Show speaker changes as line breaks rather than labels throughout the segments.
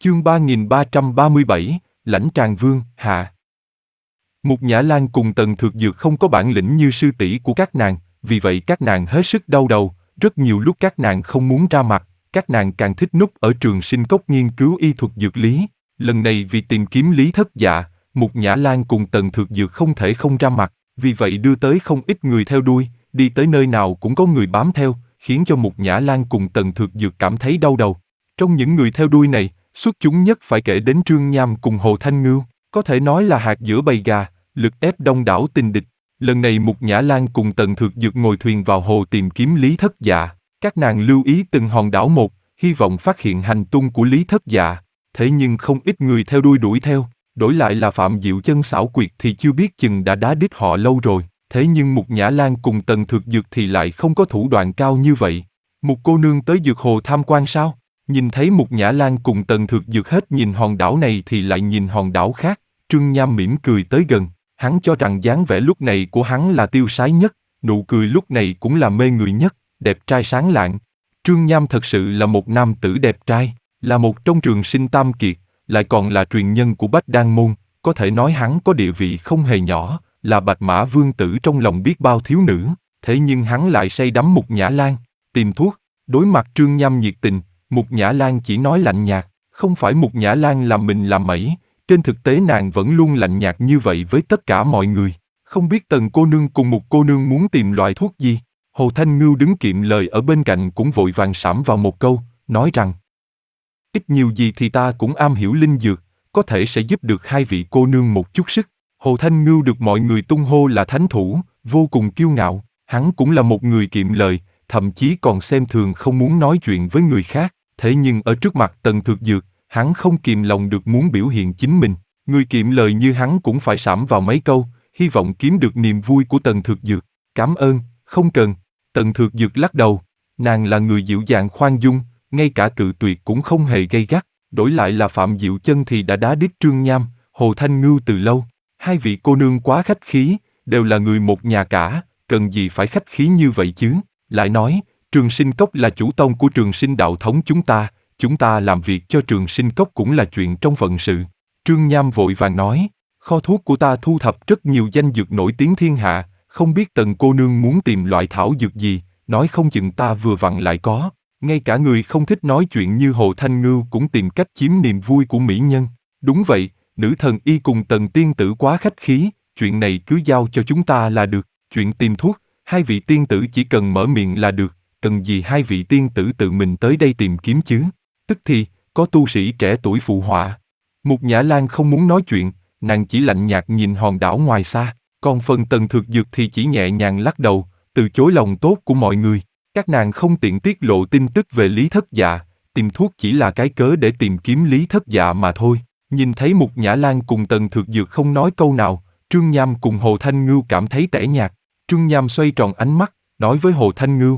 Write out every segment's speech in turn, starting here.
Chương 3337, Lãnh Tràng Vương, hạ. Mục Nhã Lang cùng Tần Thược Dược không có bản lĩnh như sư tỷ của các nàng, vì vậy các nàng hết sức đau đầu, rất nhiều lúc các nàng không muốn ra mặt, các nàng càng thích núp ở Trường Sinh Cốc nghiên cứu y thuật dược lý. Lần này vì tìm kiếm Lý Thất Dạ, Mục Nhã Lang cùng Tần Thược Dược không thể không ra mặt, vì vậy đưa tới không ít người theo đuôi, đi tới nơi nào cũng có người bám theo, khiến cho Mục Nhã Lang cùng Tần Thược Dược cảm thấy đau đầu. Trong những người theo đuôi này, xuất chúng nhất phải kể đến Trương Nham cùng Hồ Thanh Ngưu, có thể nói là hạt giữa bầy gà, lực ép đông đảo tình địch. Lần này Mục Nhã Lang cùng Tần Thược Dược ngồi thuyền vào hồ tìm kiếm Lý Thất Dạ, các nàng lưu ý từng hòn đảo một, hy vọng phát hiện hành tung của Lý Thất Dạ. Thế nhưng không ít người theo đuổi theo, đổi lại là Phạm Diệu Chân xảo quyệt thì chưa biết chừng đã đá đít họ lâu rồi. Thế nhưng Mục Nhã Lang cùng Tần Thược Dược thì lại không có thủ đoạn cao như vậy. Một cô nương tới dược hồ tham quan sao? Nhìn thấy Mục Nhã Lang cùng Tần Thược Dược hết nhìn hòn đảo này thì lại nhìn hòn đảo khác, Trương Nham mỉm cười tới gần, hắn cho rằng dáng vẻ lúc này của hắn là tiêu sái nhất, nụ cười lúc này cũng là mê người nhất, đẹp trai sáng lạng. Trương Nham thật sự là một nam tử đẹp trai, là một trong Trường Sinh Tam Kiệt, lại còn là truyền nhân của Bách Đan Môn, có thể nói hắn có địa vị không hề nhỏ, là Bạch Mã Vương tử trong lòng biết bao thiếu nữ, thế nhưng hắn lại say đắm Mục Nhã Lang, tìm thuốc. Đối mặt Trương Nham nhiệt tình, Mục Nhã Lang chỉ nói lạnh nhạt, không phải Mục Nhã Lang làm mình làm mẩy, trên thực tế nàng vẫn luôn lạnh nhạt như vậy với tất cả mọi người. Không biết Tần cô nương cùng Mục cô nương muốn tìm loại thuốc gì? Hồ Thanh Ngưu đứng kiệm lời ở bên cạnh cũng vội vàng sảm vào một câu, nói rằng: ít nhiều gì thì ta cũng am hiểu linh dược, có thể sẽ giúp được hai vị cô nương một chút sức. Hồ Thanh Ngưu được mọi người tung hô là thánh thủ, vô cùng kiêu ngạo, hắn cũng là một người kiệm lời, thậm chí còn xem thường không muốn nói chuyện với người khác, thế nhưng ở trước mặt Tần Thược Dược, hắn không kìm lòng được muốn biểu hiện chính mình, người kiệm lời như hắn cũng phải sảm vào mấy câu, hy vọng kiếm được niềm vui của Tần Thược Dược. Cảm ơn, không cần. Tần Thược Dược lắc đầu, nàng là người dịu dàng khoan dung, ngay cả cự tuyệt cũng không hề gay gắt, đổi lại là Phạm Diệu Chân thì đã đá đít Trương Nham, Hồ Thanh Ngưu từ lâu. Hai vị cô nương quá khách khí, đều là người một nhà cả, cần gì phải khách khí như vậy chứ? Lại nói, Trường Sinh Cốc là chủ tông của Trường Sinh đạo thống chúng ta làm việc cho Trường Sinh Cốc cũng là chuyện trong phận sự. Trương Nham vội vàng nói, kho thuốc của ta thu thập rất nhiều danh dược nổi tiếng thiên hạ, không biết Tần cô nương muốn tìm loại thảo dược gì, nói không chừng ta vừa vặn lại có. Ngay cả người không thích nói chuyện như Hồ Thanh Ngưu cũng tìm cách chiếm niềm vui của mỹ nhân. Đúng vậy, nữ thần y cùng Tần tiên tử quá khách khí, chuyện này cứ giao cho chúng ta là được. Chuyện tìm thuốc, hai vị tiên tử chỉ cần mở miệng là được, cần gì hai vị tiên tử tự mình tới đây tìm kiếm chứ? Tức thì, có tu sĩ trẻ tuổi phụ họa. Mục Nhã Lang không muốn nói chuyện, nàng chỉ lạnh nhạt nhìn hòn đảo ngoài xa, còn phần Tần Thược Dược thì chỉ nhẹ nhàng lắc đầu, từ chối lòng tốt của mọi người. Các nàng không tiện tiết lộ tin tức về Lý Thất Dạ, tìm thuốc chỉ là cái cớ để tìm kiếm Lý Thất Dạ mà thôi. Nhìn thấy Mục Nhã Lang cùng Tần Thược Dược không nói câu nào, Trương Nham cùng Hồ Thanh Ngưu cảm thấy tẻ nhạt. Trương Nham xoay tròn ánh mắt, nói với Hồ Thanh Ngưu: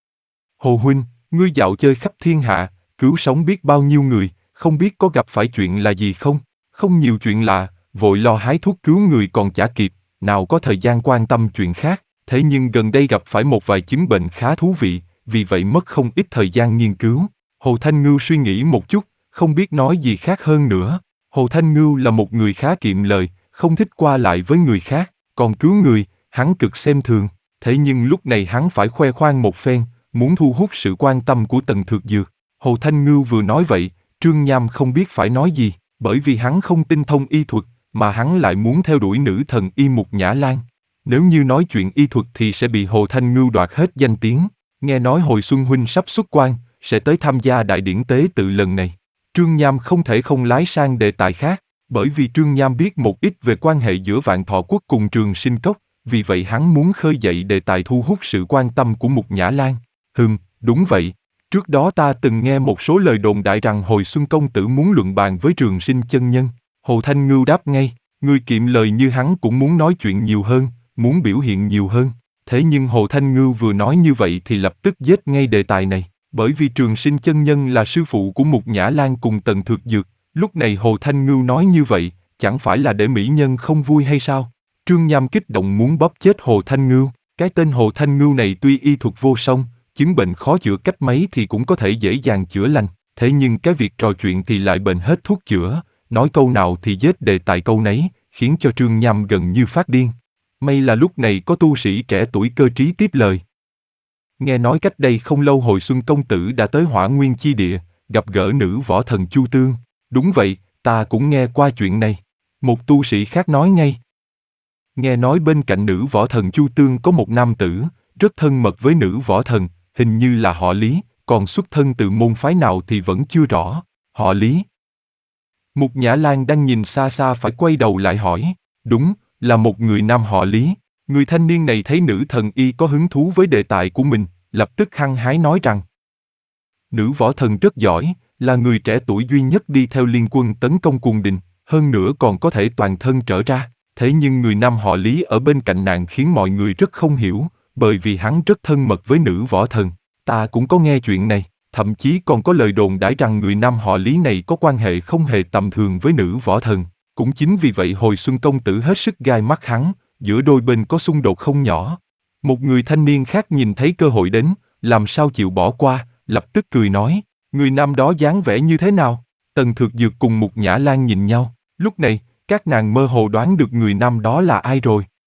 Hồ huynh, ngươi dạo chơi khắp thiên hạ, cứu sống biết bao nhiêu người, không biết có gặp phải chuyện là gì không? Không nhiều chuyện lạ, vội lo hái thuốc cứu người còn chả kịp, nào có thời gian quan tâm chuyện khác. Thế nhưng gần đây gặp phải một vài chứng bệnh khá thú vị, vì vậy mất không ít thời gian nghiên cứu. Hồ Thanh Ngưu suy nghĩ một chút, không biết nói gì khác hơn nữa. Hồ Thanh Ngưu là một người khá kiệm lời, không thích qua lại với người khác, còn cứu người, hắn cực xem thường. Thế nhưng lúc này hắn phải khoe khoang một phen, muốn thu hút sự quan tâm của Tần Thược Dược. Hồ Thanh Ngưu vừa nói vậy, Trương Nham không biết phải nói gì, bởi vì hắn không tinh thông y thuật, mà hắn lại muốn theo đuổi nữ thần y Mục Nhã Lang. Nếu như nói chuyện y thuật thì sẽ bị Hồ Thanh Ngưu đoạt hết danh tiếng. Nghe nói hồi Xuân huynh sắp xuất quan, sẽ tới tham gia đại điển tế tự lần này. Trương Nham không thể không lái sang đề tài khác, bởi vì Trương Nham biết một ít về quan hệ giữa Vạn Thọ Quốc cùng Trường Sinh Cốc, vì vậy hắn muốn khơi dậy đề tài thu hút sự quan tâm của Mục Nhã Lang. Đúng vậy. Trước đó ta từng nghe một số lời đồn đại rằng hồi Xuân công tử muốn luận bàn với Trường Sinh chân nhân. Hồ Thanh Ngưu đáp ngay, người kiệm lời như hắn cũng muốn nói chuyện nhiều hơn, muốn biểu hiện nhiều hơn. Thế nhưng Hồ Thanh Ngưu vừa nói như vậy thì lập tức giết ngay đề tài này, bởi vì Trường Sinh chân nhân là sư phụ của Mục Nhã Lang cùng Tần Thược Dược. Lúc này Hồ Thanh Ngưu nói như vậy, chẳng phải là để mỹ nhân không vui hay sao? Trương Nham kích động muốn bóp chết Hồ Thanh Ngưu. Cái tên Hồ Thanh Ngưu này tuy y thuật vô song, chứng bệnh khó chữa cách mấy thì cũng có thể dễ dàng chữa lành. Thế nhưng cái việc trò chuyện thì lại bệnh hết thuốc chữa, nói câu nào thì giết đề tài câu nấy, khiến cho Trương Nham gần như phát điên. May là lúc này có tu sĩ trẻ tuổi cơ trí tiếp lời. Nghe nói cách đây không lâu Hồi Xuân công tử đã tới Hỏa Nguyên chi địa, gặp gỡ nữ võ thần Chu Tương. Đúng vậy, ta cũng nghe qua chuyện này. Một tu sĩ khác nói ngay. Nghe nói bên cạnh nữ võ thần Chu Tương có một nam tử, rất thân mật với nữ võ thần, hình như là họ Lý, còn xuất thân từ môn phái nào thì vẫn chưa rõ. Họ Lý. Mục Nhã Lan đang nhìn xa xa phải quay đầu lại hỏi. Đúng, là một người nam họ Lý. Người thanh niên này thấy nữ thần y có hứng thú với đề tài của mình, lập tức hăng hái nói rằng nữ võ thần rất giỏi, là người trẻ tuổi duy nhất đi theo liên quân tấn công Cuồng Đình, hơn nữa còn có thể toàn thân trở ra. Thế nhưng người nam họ Lý ở bên cạnh nàng khiến mọi người rất không hiểu, bởi vì hắn rất thân mật với nữ võ thần. Ta cũng có nghe chuyện này, thậm chí còn có lời đồn đãi rằng người nam họ Lý này có quan hệ không hề tầm thường với nữ võ thần. Cũng chính vì vậy Hồi Xuân công tử hết sức gai mắt hắn, giữa đôi bên có xung đột không nhỏ. Một người thanh niên khác nhìn thấy cơ hội đến, làm sao chịu bỏ qua, lập tức cười nói, người nam đó dáng vẻ như thế nào? Tần Thược Dược cùng Mục Nhã Lan nhìn nhau, lúc này, các nàng mơ hồ đoán được người nam đó là ai rồi.